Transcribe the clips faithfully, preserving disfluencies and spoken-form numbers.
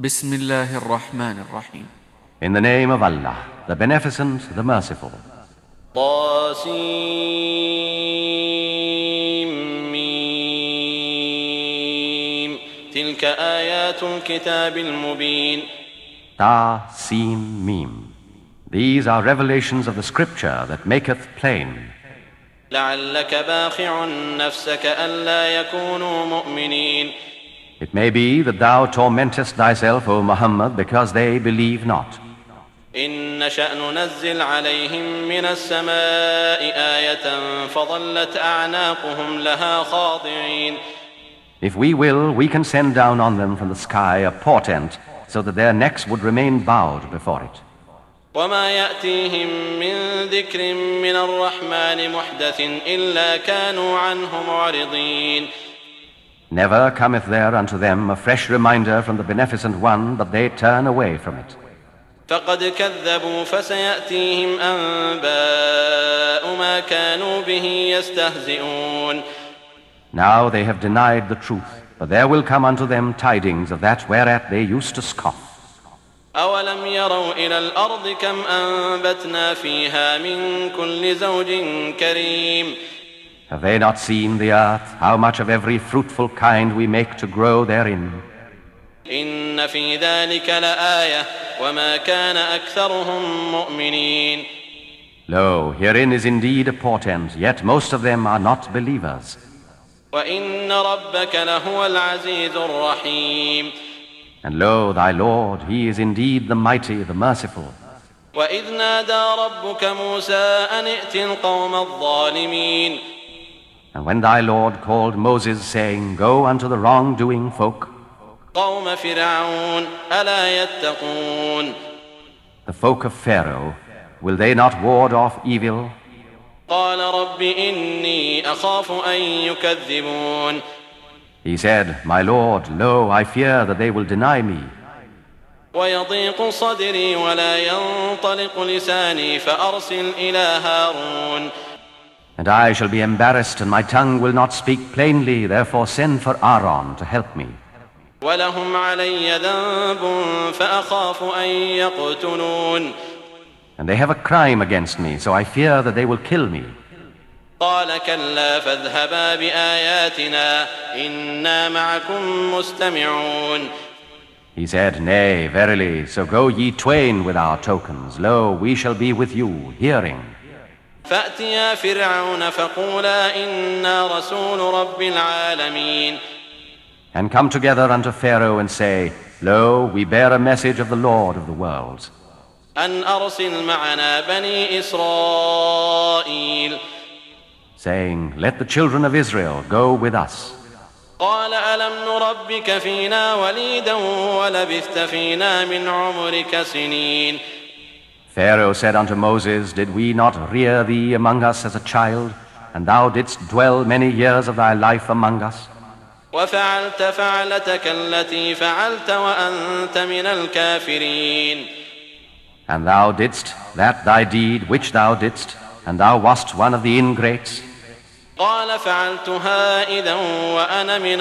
Bismillahir Rahmanir Rahim. In the name of Allah, the Beneficent, the Merciful. طاسيم تلك آيات الكتاب المبين. Ta, Sin, Mim. These are revelations of the scripture that maketh plain. لعلك باخع نفسك ألا يكونوا مؤمنين. It may be that thou tormentest thyself, O Muhammad, because they believe not. إن نشأ ننزل عليهم من السماء آية فظلت أعناقهم لها خاضعين. If we will, we can send down on them from the sky a portent, so that their necks would remain bowed before it. وما يأتيهم من ذكر من الرحمن محدث إلا كانوا عنه معرضين. Never cometh there unto them a fresh reminder from the Beneficent One, but they turn away from it. فقد كذبوا فسيأتيهم أنباء ما كانوا به يستهزئون. Now they have denied the truth, but there will come unto them tidings of that whereat they used to scoff. أولم يروا إلى الأرض كم أنبتنا فيها من كل زوج كريم. Have they not seen the earth, how much of every fruitful kind we make to grow therein? إن في ذلك لآية وما كان أكثرهم مؤمنين. Lo, herein is indeed a portent, yet most of them are not believers. وإن ربك لهو العزيز الرحيم. And lo, thy Lord, he is indeed the mighty, the merciful. وإذ نادى ربك موسى أن ائت القوم الظالمين. And when thy Lord called Moses, saying, Go unto the wrongdoing folk, قوم فرعون ألا يتقون. the folk of Pharaoh, will they not ward off evil? قال رب إني أخاف أن يكذبون. He said, My Lord, lo, I fear that they will deny me. ويضيق صدري ولا ينطلق لساني فأرسل إلى هارون. And I shall be embarrassed, and my tongue will not speak plainly, therefore send for Aaron to help me. ولهم علي ذنب فأخاف أن يقتلون. And they have a crime against me, so I fear that they will kill me. قال كلا فاذهبا بآياتنا إنا معكم مستمعون. He said, Nay, verily, so go ye twain with our tokens. Lo, we shall be with you, hearing. فأتيا فرعون فقولا إنا رسول رب العالمين. And come together unto Pharaoh and say, Lo, we bear a message of the Lord of the worlds. أن أرسل معنا بني إسرائيل. Saying, Let the children of Israel go with us. قال ألم نربك فينا وليدا ولبثت فينا من عمرك سنين. Pharaoh said unto Moses, Did we not rear thee among us as a child, and thou didst dwell many years of thy life among us? وفعلت فعلتك التي فعلت وأنت من الكافرين. And thou didst that thy deed which thou didst, and thou wast one of the ingrates. قال فعلتها إذا وأنا من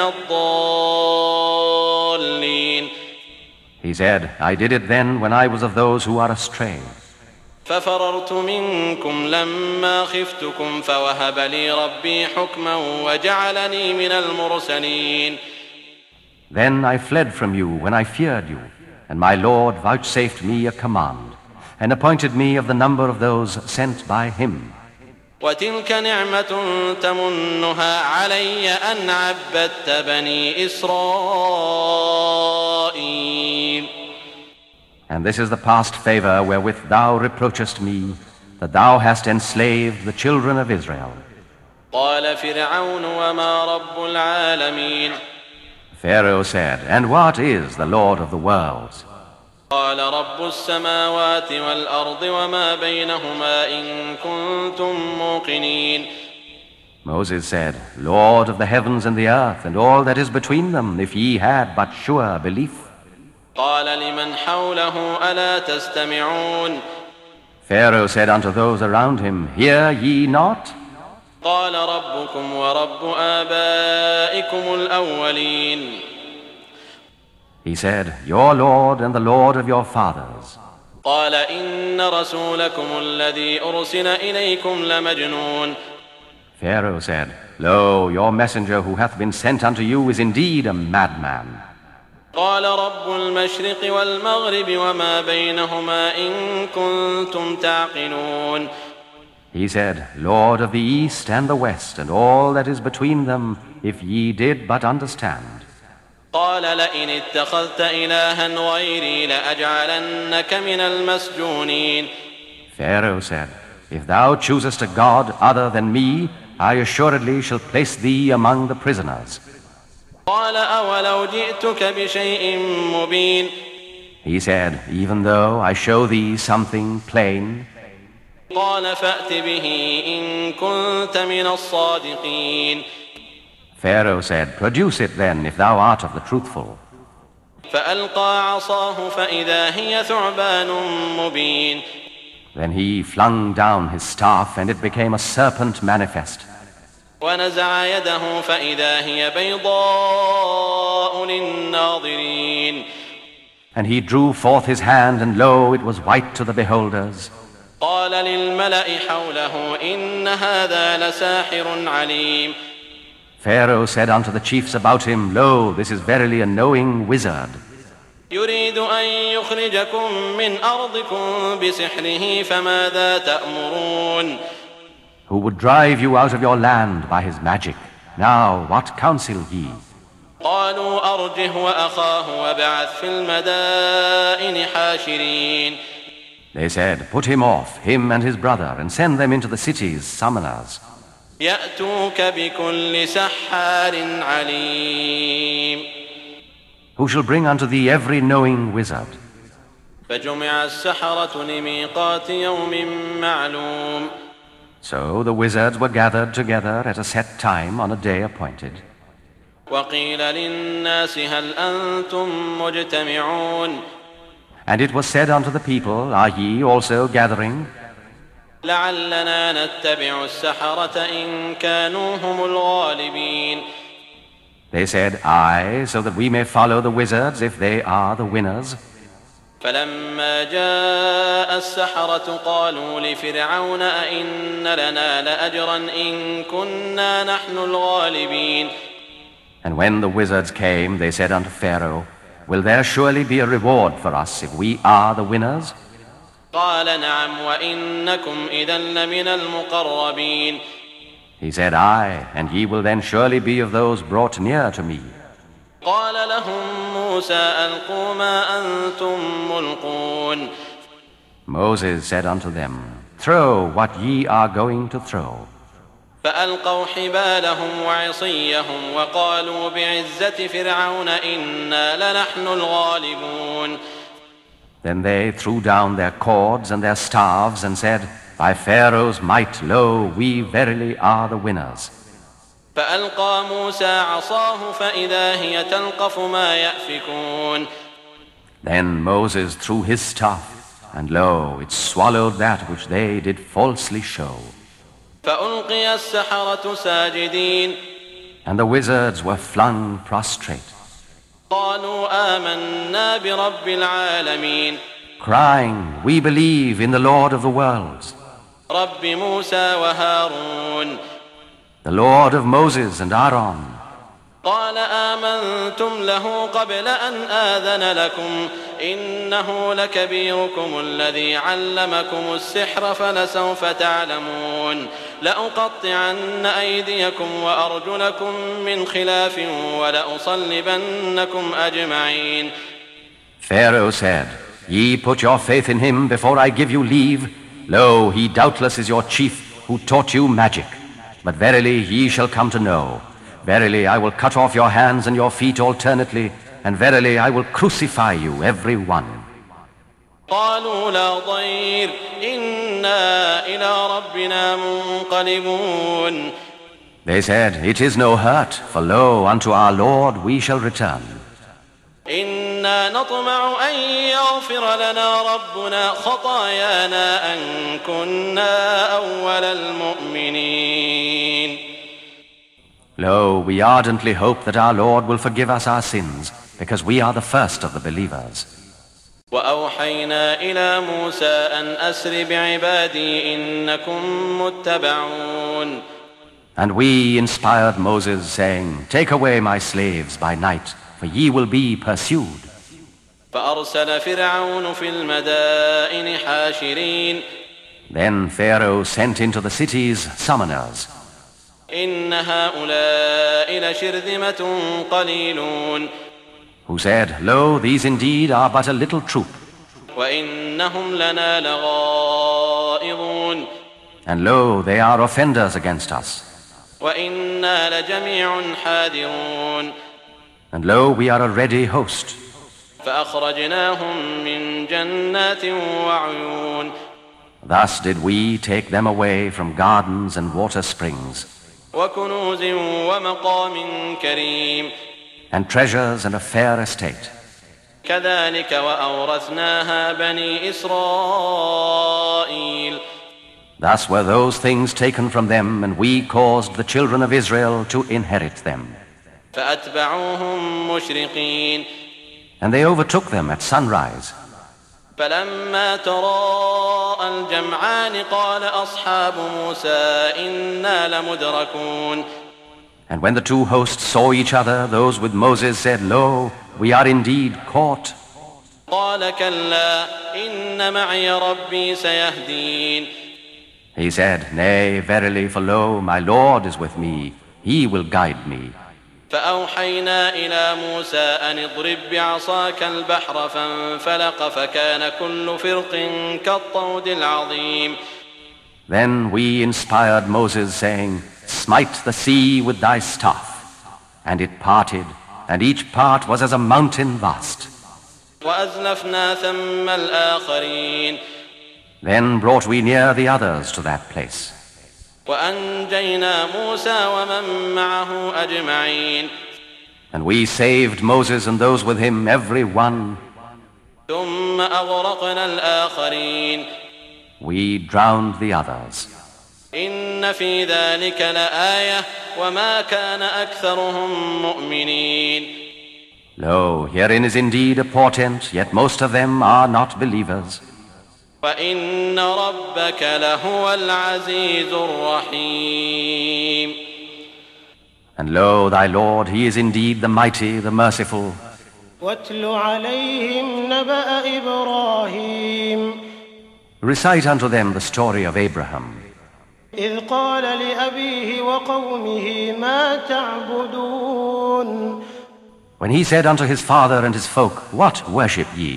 الضالين. He said, I did it then when I was of those who are astray. ففررت منكم لما خفتكم فوهب لي ربي حكما وجعلني من المرسلين. Then I fled from you when I feared you, and my Lord vouchsafed me a command, and appointed me of the number of those sent by him. وتلك نعمة تمنها علي أن عبدت بني إسرائيل. And this is the past favor wherewith thou reproachest me, that thou hast enslaved the children of Israel. قال فرعون وما رب العالمين. Pharaoh said, And what is the Lord of the worlds? قال رب السماوات والأرض وما بينهما إن كنتم موقنين. Moses said, Lord of the heavens and the earth, and all that is between them, if ye had but sure belief. قال لمن حوله ألا تستمعون. Pharaoh said unto those around him, Hear ye not? قال ربكم ورب آبائكم الأولين. He said, "Your Lord and the Lord of your fathers." قال إن رسولكم الذي أرسل إليكم لمجنون. Pharaoh said, "Lo, your messenger who hath been sent unto you is indeed a madman." قال رب المشرق والمغرب وما بينهما إن كنتم تعقلون. He said, "Lord of the east and the west and all that is between them, if ye did but understand." قال لئن اتخذت إلها غيري لأجعلنك من المسجونين. Pharaoh said, "If thou choosest a god other than me, I assuredly shall place thee among the prisoners." قال أولو جئتك بشيء مبين. He said, "Even though I show thee something plain." قال فأت به إن كنت من الصادقين. Pharaoh said, "Produce it then, if thou art of the truthful." فألقى عصاه فإذا هي ثعبان مبين. Then he flung down his staff, and it became a serpent manifest. ونزع يده فإذا هي بيضاء للناظرين. And he drew forth his hand, and lo, it was white to the beholders. قال للملأ حوله إن هذا لساحر عليم. Pharaoh said unto the chiefs about him, "Lo, this is verily a knowing wizard. يريد أن يخرجكم من أرضكم بسحره فماذا تأمرون. Who would drive you out of your land by his magic. Now, what counsel ye?" قالوا أرجه وأخاه وابعث في المدائن حاشرين. They said, "Put him off, him and his brother, and send them into the cities summoners. يأتوك بكل سحار عليم. Who shall bring unto thee every knowing wizard." فجمع السحرة لميقات يوم معلوم. So the wizards were gathered together at a set time on a day appointed. وقيل للناس هل أنتم مجتمعون. And it was said unto the people, "Are ye also gathering? لعلنا نتبع السحرة إن كانوا هم الغالبين. They said, "Aye, so that we may follow the wizards if they are the winners." فلما جاء السحرة قالوا لفرعون أئن لنا لأجرا إن كنا نحن الغالبين. And when the wizards came, they said unto Pharaoh, "Will there surely be a reward for us if we are the winners?" قال نعم وإنكم إذا لمن المقربين. He said, "Aye, and ye will then surely be of those brought near to me." قال لهم موسى ألقوا ما أنتم ملقون. Moses said unto them, "Throw what ye are going to throw." فألقوا حبالهم وعصيهم وقالوا بعزة فرعون إنا لنحن الغالبون. Then they threw down their cords and their staves and said, "By Pharaoh's might, lo, we verily are the winners." فألقى موسى عصاه فإذا هي تلقف ما يأفكون. Then Moses threw his staff, and lo, it swallowed that which they did falsely show. فألقي السحرة ساجدين. And the wizards were flung prostrate, قالوا آمنا برب العالمين. crying, "We believe in the Lord of the worlds, رب موسى وهارون. the Lord of Moses and Aaron." قال آمنتم له قبل أن آذن لكم إنه لكبيركم الذي علمكم السحر فلسوف تعلمون لأقطعن أيديكم وأرجلكم من خلاف ولأصلبنكم أجمعين. Pharaoh said, "Ye put your faith in him before I give you leave. Lo, he doubtless is your chief who taught you magic. But verily ye shall come to know. Verily I will cut off your hands and your feet alternately, and verily I will crucify you every one." قالوا لا ضير إنا إلى ربنا منقلبون. They said, "It is no hurt, for lo, unto our Lord we shall return. إنا نطمع أن يغفر لنا ربنا خطايانا أن كنا أول المؤمنين. Lo, we ardently hope that our Lord will forgive us our sins, because we are the first of the believers. وأوحينا إلى موسى أن أسر بعبادي إنكم متبعون. And we inspired Moses, saying, Take away my slaves by night, for ye will be pursued. فأرسل فرعون في المدائن حاشرين. Then Pharaoh sent into the cities summoners. إن هؤلاء لشرذمة قليلون. Who said, Lo, these indeed are but a little troop. وإنهم لنا لغائظون. And lo, they are offenders against us. وإنا لجميع حاذرون. And lo, we are a ready host. فأخرجناهم من جنات وعيون. Thus did we take them away from gardens and water springs, وكنوز ومقام كريم. and treasures and a fair estate. كذلك وأورثناها بني إسرائيل. Thus were those things taken from them, and we caused the children of Israel to inherit them. فأتبعوهم مشرقين. And they overtook them at sunrise. فلما تراءى الجمعان قال أصحاب موسى إنا لمدركون. And when the two hosts saw each other, those with Moses said, Lo, we are indeed caught. قال كلا إن معي ربي سيهدين. He said, Nay, verily, for lo, my Lord is with me. He will guide me. فأوحينا إلى موسى أن اضرب بعصاك البحر فانفلق فكان كل فرق كالطود العظيم. Then we inspired Moses, saying, Smite the sea with thy staff. And it parted, and each part was as a mountain vast. وأزلفنا ثم الآخرين. Then brought we near the others to that place. وأنجينا موسى ومن معه أجمعين. And we saved Moses and those with him, every one. ثم أغرقنا الآخرين. We drowned the others. إن في ذلك لآية وما كان أكثرهم مؤمنين. Lo, herein is indeed a portent, yet most of them are not believers. وإن ربك لهو العزيز الرحيم. And lo, thy Lord, he is indeed the mighty, the merciful. واتل عليهم نبأ إبراهيم. Recite unto them the story of Abraham. إذ قال لأبيه وقومه ما تعبدون. When he said unto his father and his folk, What worship ye?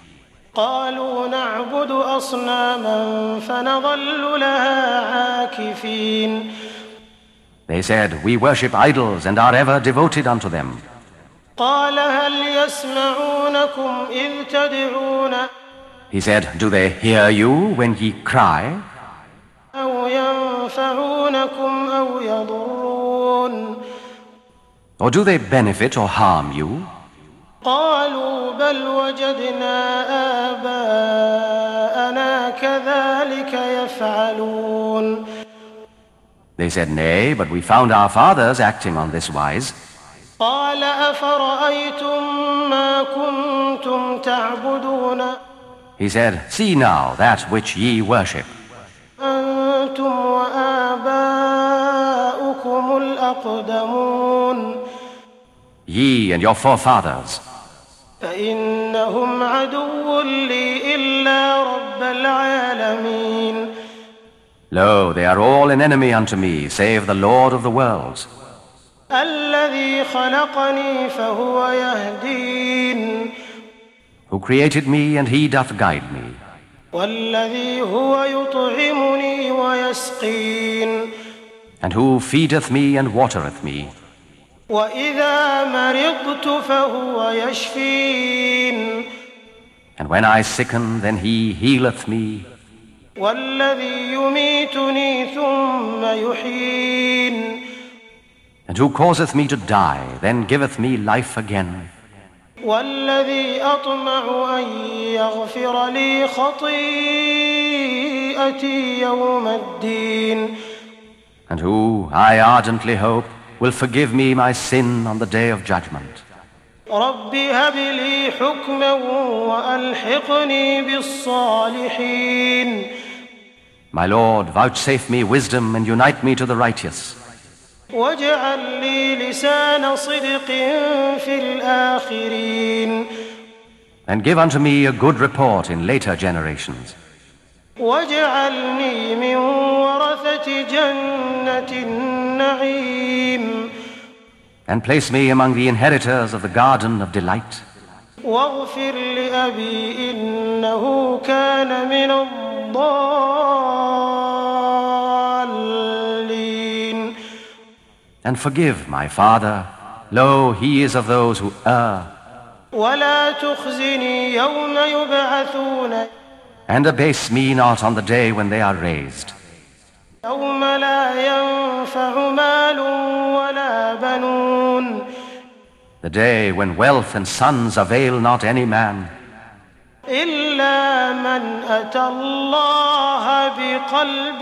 قالوا نعبد أصناما فنظل لها عاكفين. They said, We worship idols and are ever devoted unto them. قال هل يسمعونكم إذ تدعون. He said, Do they hear you when ye cry? أو ينفعونكم أو يضرون. Or do they benefit or harm you? قالوا بل وجدنا آباءنا كذلك يفعلون. They said, Nay, but we found our fathers acting on this wise. قال أفرأيتم ما كنتم تعبدون. He said, See now that which ye worship. أنتم وآباؤكم الأقدمون. Ye and your forefathers. فإنهم عدو لي إلا رب العالمين. Lo, they are all an enemy unto me, save the Lord of the worlds. الذي خلقني فهو يهدين. Who created me, and he doth guide me. والذي هو يطعمني ويسقين. And who feedeth me and watereth me. وإذا مرضت فهو يشفين. And when I sicken, then he healeth me. والذي يميتني ثم يحيين. And who causeth me to die, then giveth me life again. والذي أطمع أن يغفر لي خطيئتي يوم الدين. And who, I ardently hope, will forgive me my sin on the day of judgment. رب هب لي حكما وألحقني بالصالحين. My Lord, vouchsafe me wisdom and unite me to the righteous. واجعل لي لسان صدق في الآخرين. And give unto me a good report in later generations. واجعلني من ورثة جنة النعيم. And place me among the inheritors of the garden of delight. واغفر لأبي إنه كان من الضالين. And forgive my father, lo, he is of those who err. ولا تخزني يوم يبعثون. And abase me not on the day when they are raised. يوم لا ينفع مال ولا بنون. The day when wealth and sons avail not any man. إلا من أتى الله بقلب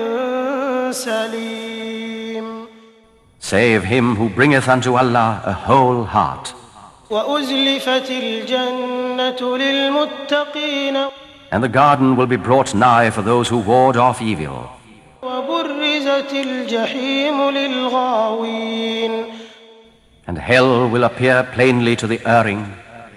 سليم. Save him who bringeth unto Allah a whole heart. وأزلفت الجنة للمتقين. And the garden will be brought nigh for those who ward off evil. وبرزت الجحيم للغاوين. And hell will appear plainly to the erring.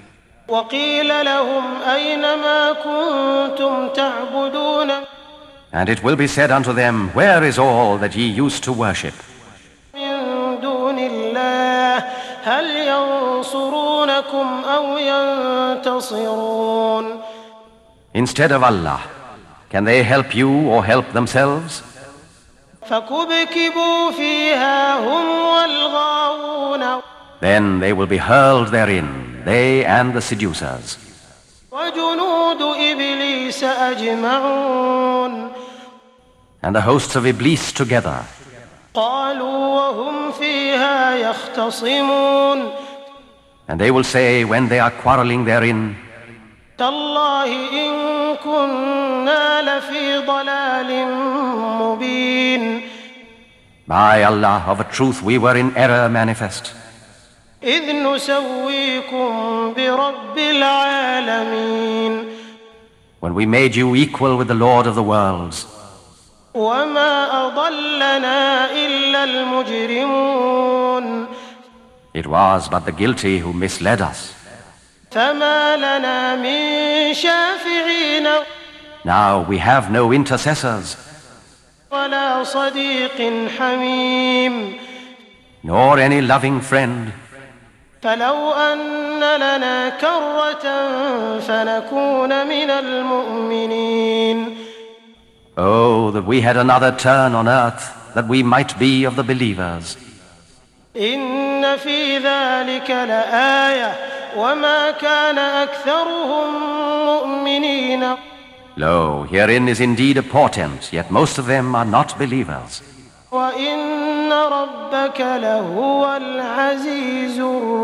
وقيل لهم أين ما كنتم تعبدون. And it will be said unto them, where is all that ye used to worship? من دون الله هل ينصرونكم أو ينتصرون. Instead of Allah, can they help you or help themselves? فكبكبوا فيها هم والغاوون. Then they will be hurled therein, they and the seducers. وجنود إبليس أجمعون. And the hosts of Iblis together. قالوا وهم فيها يختصمون. And they will say when they are quarreling therein, تالله إن كنا لفي ضلال مبين. by Allah, of a truth we were in error manifest. إذ نسويكم برب العالمين. When we made you equal with the Lord of the worlds. وما أضلنا إلا المجرمون. It was but the guilty who misled us. فما لنا من شافعين. Now we have no intercessors, ولا صديق حميم. nor any loving friend. فلو أن لنا كرة فنكون من المؤمنين. Oh, that we had another turn on earth, that we might be of the believers. إن في ذلك لآية وما كان أكثرهم مؤمنين. Lo, herein is indeed a portent, yet most of them are not believers. وإن ربك لهو العزيز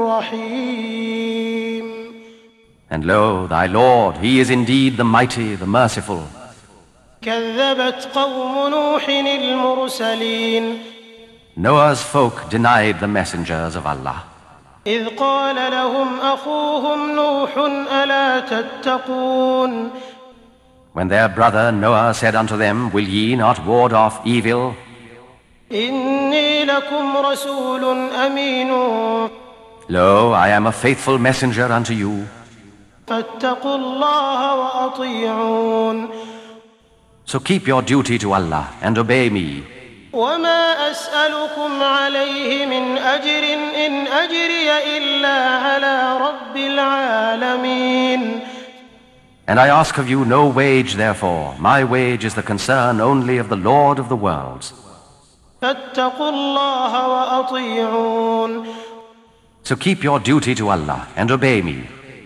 الرحيم. And lo, thy Lord, he is indeed the mighty, the merciful. كذبت قوم نوح المرسلين. Noah's folk denied the messengers of Allah. إذ قال لهم أخوهم نوح ألا تتقون. When their brother Noah said unto them, will ye not ward off evil? إني لكم رسول أمين. Lo, I am a faithful messenger unto you. فاتقوا الله وأطيعون. So keep your duty to Allah and obey me. وما أسألكم عليه من أجر إن أجري إلا على رب العالمين. And I ask of you no wage, therefore. My wage is the concern only of the Lord of the worlds. فاتقوا الله وأطيعون. So keep your duty to Allah and obey me.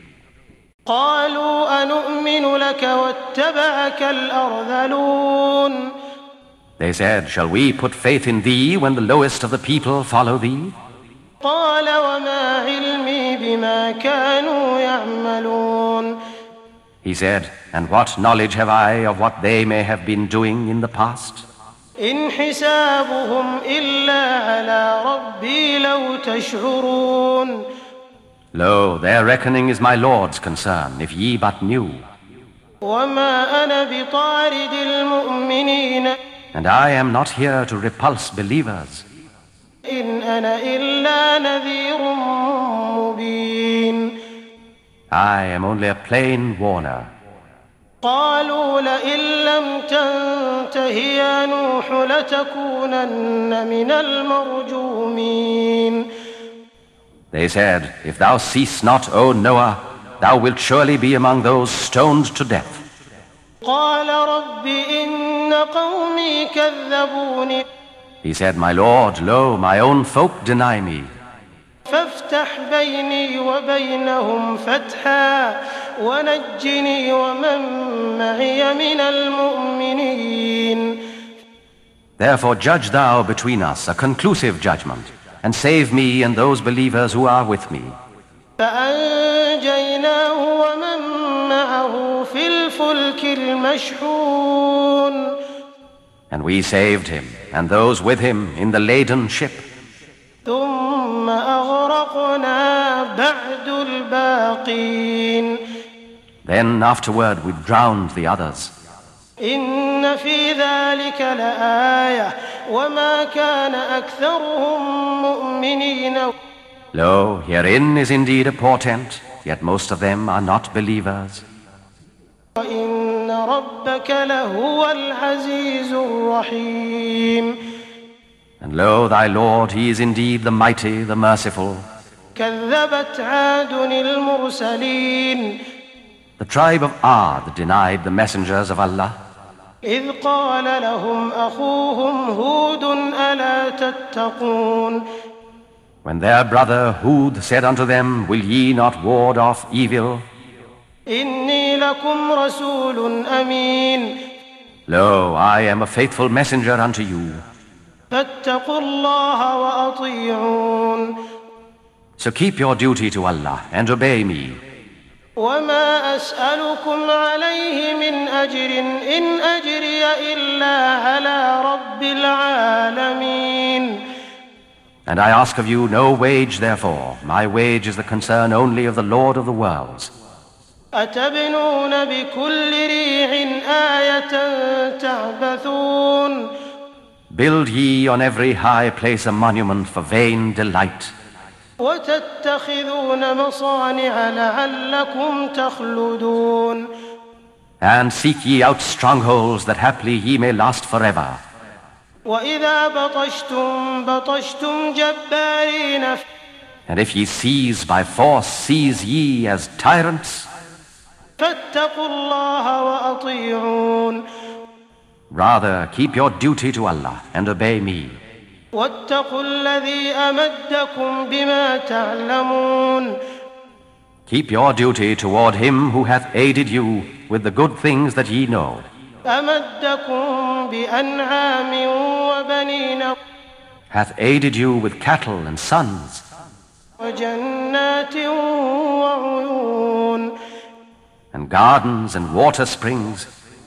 قالوا أنؤمن لك واتبعك الأرذلون. They said, shall we put faith in thee when the lowest of the people follow thee? قال وما علمي بما كانوا يعملون. He said, and what knowledge have I of what they may have been doing in the past? إن حسابهم إلا على ربي لو تشعرون. Lo, their reckoning is my Lord's concern, if ye but knew. وما أنا بطارد المؤمنين And I am not here to repulse believers. إن أنا إلا نذير مبين. I am only a plain warner. قالوا لئن لم تنته يا نوح لتكونن من المرجومين. They said, If thou cease not, O Noah, thou wilt surely be among those stoned to death. قال رب إن قومي كذبوني. He said, My Lord, lo, my own folk deny me. فافتح بيني وبينهم فتحا ونجني ومن معي من المؤمنين. Therefore judge thou between us a conclusive judgment, and save me and those believers who are with me. فأنجيناه ومن معه في الفلك المشحون. And we saved him and those with him in the laden ship. ثم أغرقنا بعد الباقين. Then afterward we drowned the others. إن في ذلك لآية وما كان أكثرهم مؤمنين. Lo, herein is indeed a portent, yet most of them are not believers. وإن ربك لهو العزيز الرحيم. And lo, thy Lord, he is indeed the mighty, the merciful. كذبت عاد المرسلين. The tribe of Ad denied the messengers of Allah. إذ قال لهم أخوهم هود ألا تتقون. When their brother Hud said unto them, Will ye not ward off evil? إني لكم رسول أمين. Lo, I am a faithful messenger unto you. فاتقوا الله وأطيعون. So keep your duty to Allah and obey me. وما أسألكم عليه من أجر إن أجري إلا على رب العالمين. And I ask of you no wage therefore. My wage is the concern only of the Lord of the worlds. أتبنون بكل ريع آية تعبثون. Build ye on every high place a monument for vain delight. وتتخذون مصانع لعلكم تخلدون. And seek ye out strongholds that haply ye may last forever. وإذا بطشتم بطشتم جبارين. And if ye seize by force, seize ye as tyrants. فاتقوا الله وأطيعون. Rather, keep your duty to Allah and obey me. واتقوا الذي أمدكم بما تعلمون. Keep your duty toward him who hath aided you with the good things that ye know. أمدكم بأنعام وبنين. Hath aided you with cattle and sons. وجنات وعيون. And gardens and water springs.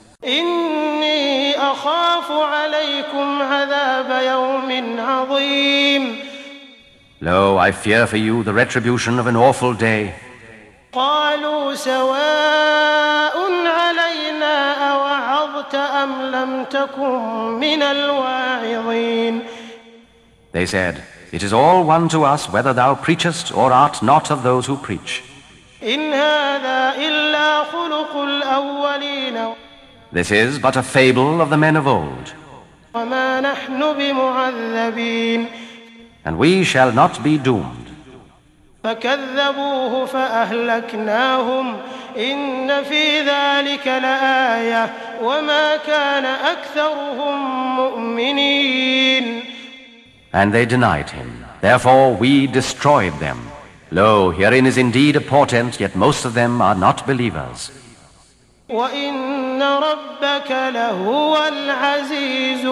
إني أخاف عليكم عذاب يوم عظيم. Lo, I fear for you the retribution of an awful day. قالوا سواء علينا أوعظت أم لم تكن من الواعظين. They said, It is all one to us whether thou preachest or art not of those who preach. إن هذا إلا خلق الأولين. This is but a fable of the men of old. وما نحن بمعذبين. And we shall not be doomed. فكذبوه فأهلكناهم إن في ذلك لآية وما كان أكثرهم مؤمنين. And they denied him. Therefore we destroyed them. Lo, herein is indeed a portent, yet most of them are not believers. وإن ربك لهو العزيز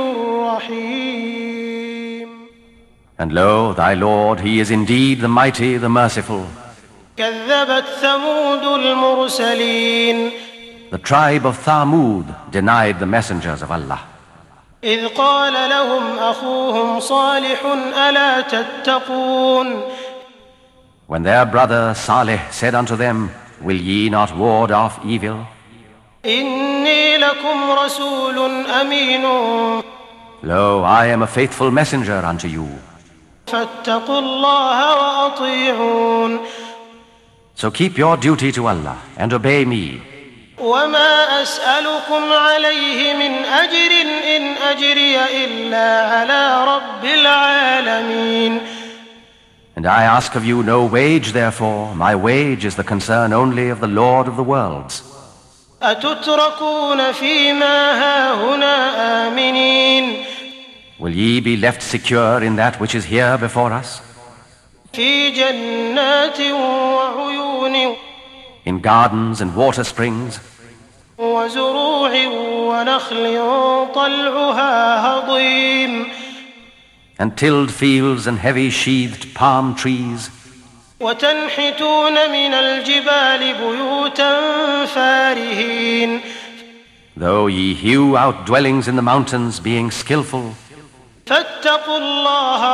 الرحيم. And lo, thy Lord, he is indeed the mighty, the merciful. كذبت ثمود المرسلين. The tribe of Thamud denied the messengers of Allah. إذ قال لهم أخوهم صالح ألا تتقون. When their brother Saleh said unto them, Will ye not ward off evil? إني لكم رسول أمين Lo, I am a faithful messenger unto you. فاتقوا الله وأطيعون So keep your duty to Allah and obey me. وما أسألكم عليه من أجر إن أجري إلا على رب العالمين. And I ask of you no wage, therefore. My wage is the concern only of the Lord of the worlds. أتتركون فيما هاهنا آمنين. Will ye be left secure in that which is here before us? في جنات وعيون In gardens and water springs, وزروع ونخل طلعها هضيم and tilled fields and heavy sheathed palm trees, وتنحتون من الجبال بيوتا فارهين. though ye hew out dwellings in the mountains, being skillful. فاتقوا الله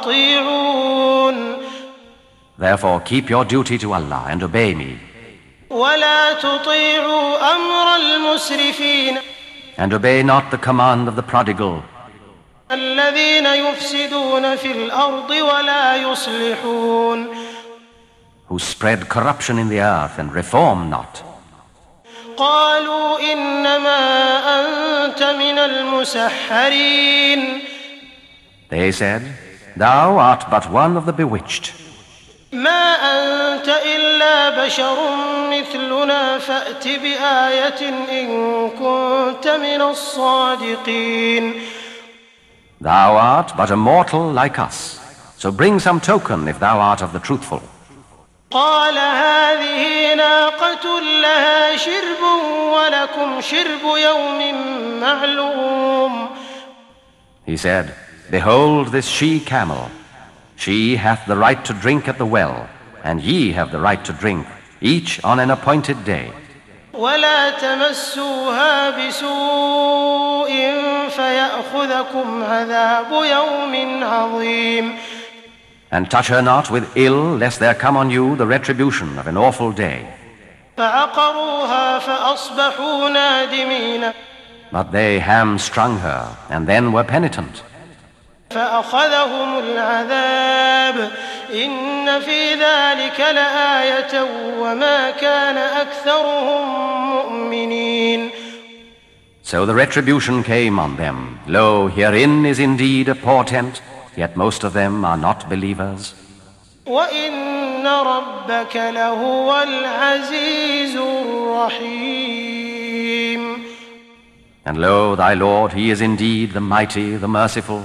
وأطيعون Therefore keep your duty to Allah and obey me. ولا تطيعوا أمر المسرفين And obey not the command of the prodigal, الذين يفسدون في الأرض ولا يصلحون. who spread corruption in the earth and reform not. قالوا إنما أنت من المسحرين. They said, Thou art but one of the bewitched. ما أنت إلا بشر مثلنا فأت بآية إن كنت من الصادقين. Thou art but a mortal like us. So bring some token if thou art of the truthful. قال هذه ناقة لها شرب ولكم شرب يوم معلوم. He said, Behold this she-camel. She hath the right to drink at the well, and ye have the right to drink, each on an appointed day. ولا تمسوها بسوء فيأخذكم عذاب يوم عظيم. And touch her not with ill, lest there come on you the retribution of an awful day. فعقروها فأصبحوا نادمين. But they hamstrung her, and then were penitent. فأخذهم العذاب إن في ذلك لآية وما كان أكثرهم مؤمنين. So the retribution came on them. Lo, herein is indeed a portent, yet most of them are not believers. وإن ربك لهو العزيز الرحيم. And lo, thy Lord, he is indeed the mighty, the merciful.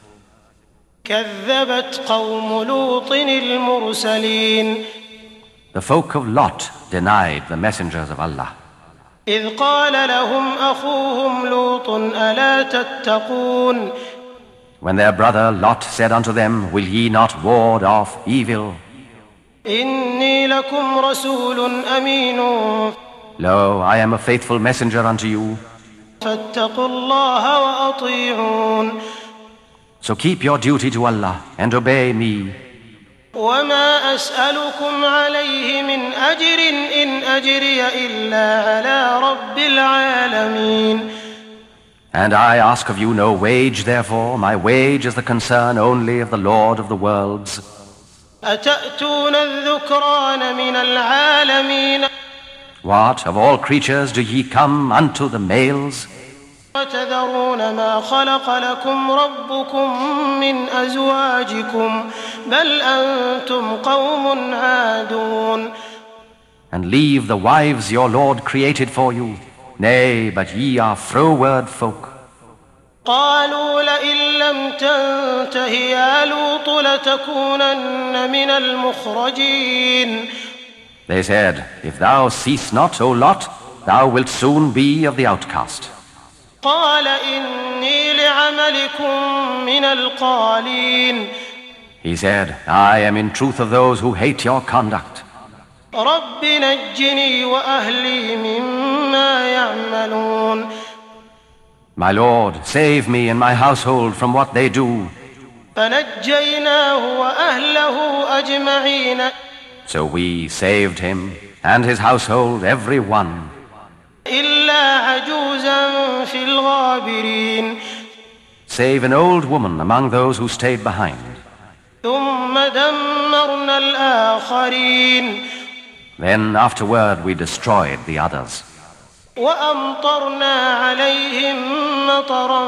كذبت قوم لوط المرسلين. The folk of Lot denied the messengers of Allah. إذ قال لهم أخوهم لوط ألا تتقون. When their brother Lot said unto them, Will ye not ward off evil? إني لكم رسول أمين. Lo, I am a faithful messenger unto you. فاتقوا الله وأطيعون. So keep your duty to Allah and obey me. وما أسألكم عليه من أجر إن أجري إلا على رب العالمين. And I ask of you no wage, therefore. My wage is the concern only of the Lord of the worlds. أتأتون الذكران من العالمين. What, of all creatures do ye come unto the males? وتذرون ما خلق لكم ربكم من أزواجكم بل أنتم قوم عادون. And leave the wives your Lord created for you. Nay, but ye are froward folk. قالوا لئن لم تنته يا لوط لتكونن من المخرجين. They said, If thou cease not, O Lot, thou wilt soon be of the outcast. قال إني لعملكم من القالين. He said, I am in truth of those who hate your conduct. رب نجني وأهلي مما يعملون. My Lord, save me and my household from what they do. فنجيناه وأهله أجمعين. So we saved him and his household, every one. إلا عجوزا في الغابرين. Save an old woman among those who stayed behind. ثم دمرنا الآخرين. Then afterward we destroyed the others. وأمطرنا عليهم مطرا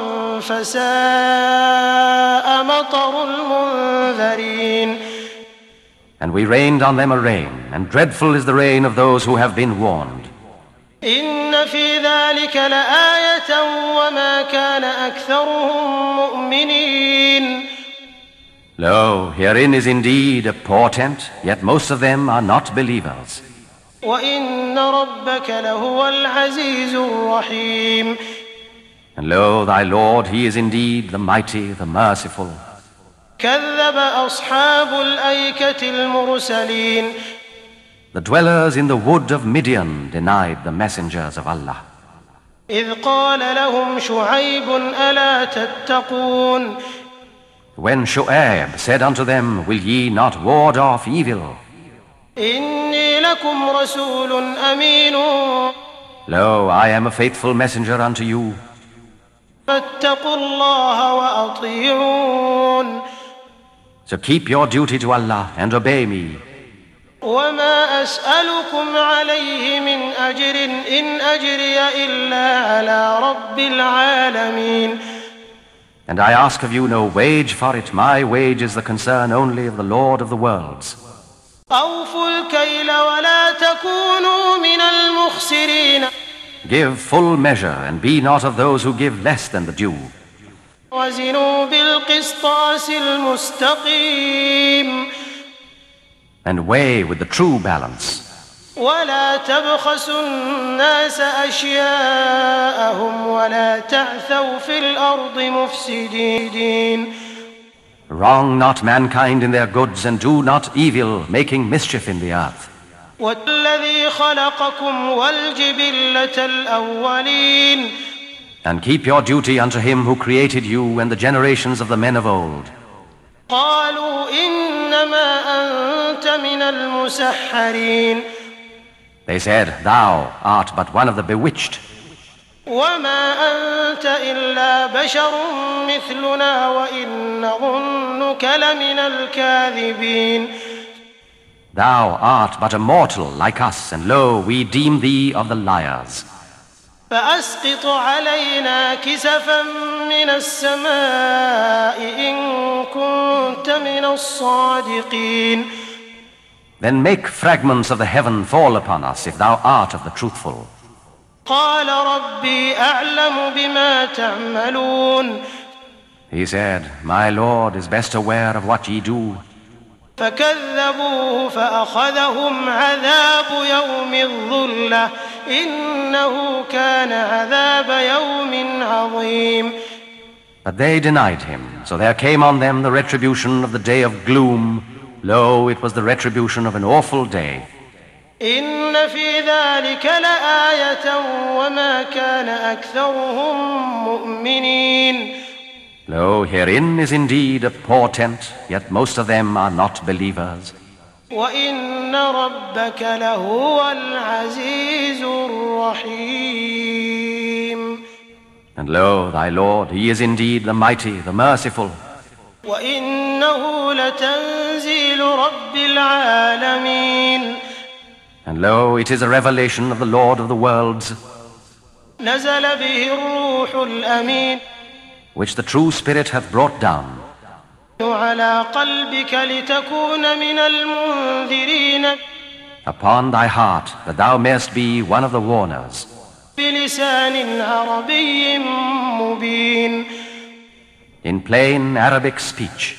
فساء مطر المنذرين. And we rained on them a rain, and dreadful is the rain of those who have been warned. إن في ذلك لآية وما كان أكثرهم مؤمنين. Lo, herein is indeed a portent, yet most of them are not believers. وإن ربك لهو العزيز الرحيم. And lo, thy Lord, he is indeed the mighty, the merciful. كذب أصحاب الأيكة المرسلين. The dwellers in the wood of Midian denied the messengers of Allah. إذ قال لهم شعيب ألا تتقون. When Shu'aib said unto them, will ye not ward off evil? إني لكم رسول أمين. Lo, I am a faithful messenger unto you. فاتقوا الله وأطيعون. So keep your duty to Allah and obey me. وما أسألكم عليه من أجر إن أجري إلا على رب العالمين. And I ask of you no wage for it. My wage is the concern only of the Lord of the worlds. أوفوا الكيل ولا تكونوا من المخسرين. Give full measure and be not of those who give less than the due. وزنوا بالقسطاس المستقيم. And weigh with the true balance. ولا تبخسوا الناس أشياءهم ولا تعثوا في الأرض مفسدين. Wrong not mankind in their goods, and do not evil, making mischief in the earth. والذي خلقكم والجبلة الأولين. And keep your duty unto him who created you and the generations of the men of old. قالوا إنما أنت من المسحرين. They said, thou art but one of the bewitched. وما أنت إلا بشر مثلنا وإن نظنك لمن الكاذبين. Thou art but a mortal like us, and lo, we deem thee of the liars. فأسقط علينا كسفا من السماء إن كنت من الصادقين. Then make fragments of the heaven fall upon us, if thou art of the truthful. قال ربي أعلم بما تعملون. He said, my Lord is best aware of what ye do. فكذبوه فأخذهم عذاب يوم الظلة إنه كان عذاب يوم عظيم. But they denied him, so there came on them the retribution of the day of gloom. Lo, it was the retribution of an awful day. إن في ذلك لآية وما كان أكثرهم مؤمنين. Lo, herein is indeed a portent, yet most of them are not believers. وإن ربك لهو العزيز الرحيم. And lo, thy Lord, he is indeed the mighty, the merciful. وإنه لتنزيل رب العالمين. And lo, it is a revelation of the Lord of the worlds, نزل به الروح الأمين. which the true Spirit hath brought down. على قلبك لتكون من المنذرين. Upon thy heart, that thou mayest be one of the warners. بلسان عربي مبين. In plain Arabic speech.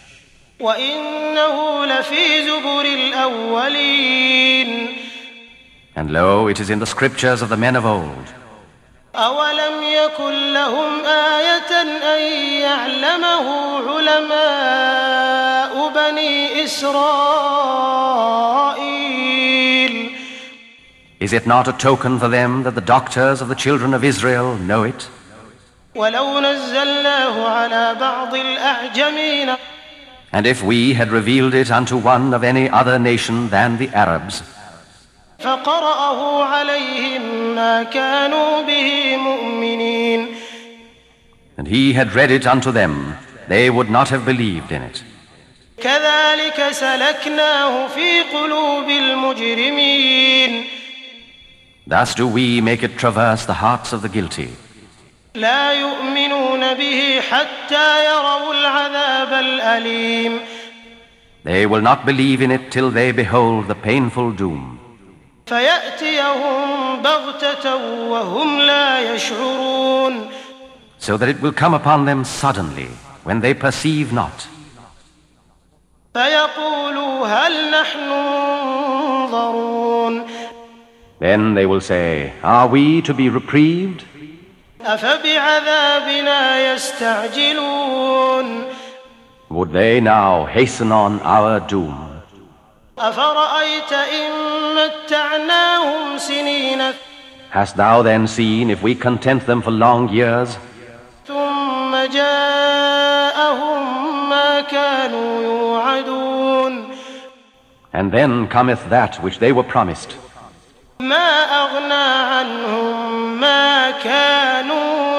وإنه لفي زبر الأولين. And lo, it is in the scriptures of the men of old. أولم يكن لهم آية أن يعلمه علماء بني إسرائيل. Is it not a token for them that the doctors of the children of Israel know it? ولو نزلناه على بعض الأعجمين. And if we had revealed it unto one of any other nation than the Arabs, فقرأه عليهم ما كانوا به مؤمنين, and he had read it unto them, they would not have believed in it. كذلك سلكناه في قلوب المجرمين. Thus do we make it traverse the hearts of the guilty. لا يؤمنون به حتى يروا العذاب الأليم. They will not believe in it till they behold the painful doom. فيأتيهم بغتة وهم لا يشعرون. So that it will come upon them suddenly, when they perceive not. فيقولوا هل نحن منظرون. Then they will say, are we to be reprieved? أفبعذابنا يستعجلون. Would they now hasten on our doom? أفرأيت إن متعناهم سنين. Hast thou then seen if we content them for long years? ثم جاءهم ما كانوا يوعدون. And then cometh that which they were promised. ما أغنى عنهم ما كانوا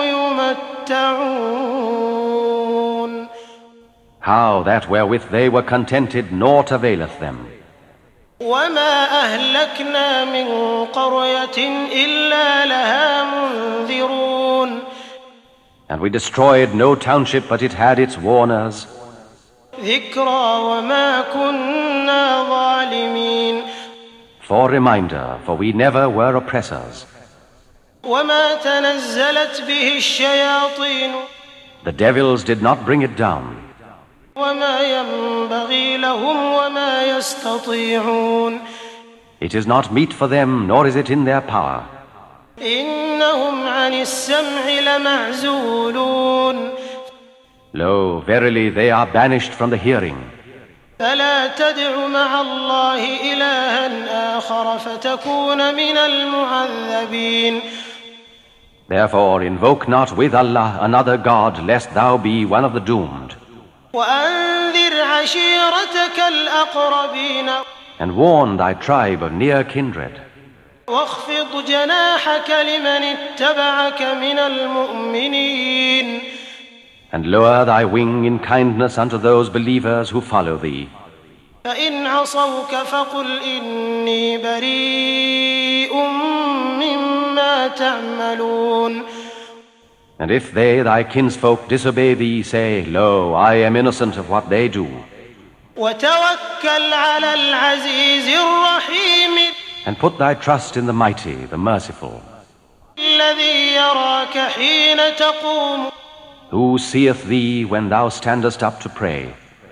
يمتعون. How that wherewith they were contented naught availeth them. وما أهلكنا من قرية إلا لها منذرون. And we destroyed no township but it had its warners. ذكرى وما كنا ظالمين. For reminder, for we never were oppressors. وما تنزلت به الشياطين. The devils did not bring it down. وما ينبغي لهم وما يستطيعون. It is not meet for them, nor is it in their power. إنهم عن السمع لمعزولون. Lo, verily they are banished from the hearing. فلا تدع مع الله إلها آخر فتكون من المعذبين. Therefore invoke not with Allah another God, lest thou be one of the doomed. وأنذر عشيرتك الأقربين. And warn thy tribe of near kindred. واخفض جناحك لمن اتبعك من المؤمنين. And lower thy wing in kindness unto those believers who follow thee. فإن عصوك فقل إني بريء مما تعملون. And if they, thy kinsfolk, disobey thee, say, Lo, I am innocent of what they do. وتوكل على العزيز الرحيم. And put thy trust in the mighty, the merciful. الذي يراك حين تقوم. Who seeth thee when thou standest up to pray.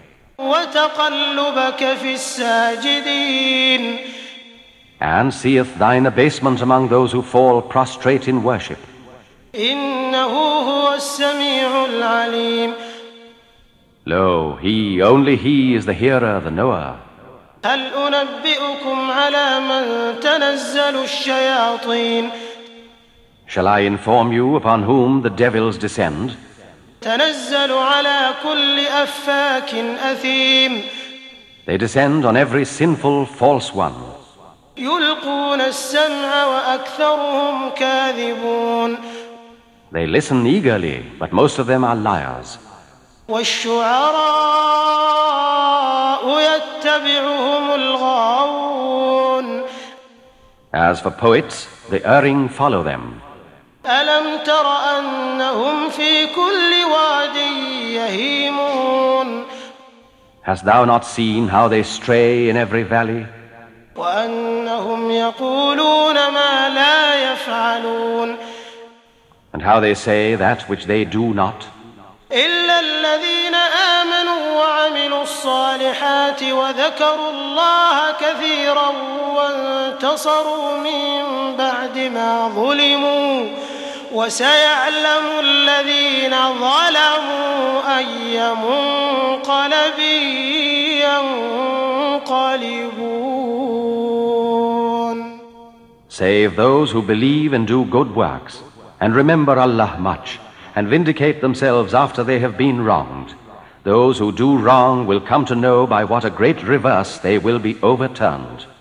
وتقلبك في الساجدين. And seeth thine abasement among those who fall prostrate in worship. إنه هو السميع العليم. Lo, he, only he is the hearer, the knower. هل أنبئكم على من تنزل الشياطين. Shall I inform you upon whom the devils descend? تنزل على كل أفاك أثيم. They descend on every sinful, false one. يلقون السمع وأكثرهم كاذبون. They listen eagerly, but most of them are liars. والشعراء يتبعهم الغاوون. As for poets, the erring follow them. ألم تر أنهم في كل واد يهيمون. Hast thou not seen how they stray in every valley? وأنهم يقولون ما لا يفعلون. And how they say that which they do not? إلا الذين آمنوا وعملوا الصالحات وذكروا الله كثيرا وانتصروا من بعد ما ظلموا وسيعلم الذين ظلموا أي منقلب ينقلبون. Save those who believe and do good works, and remember Allah much, and vindicate themselves after they have been wronged. Those who do wrong will come to know by what a great reverse they will be overturned.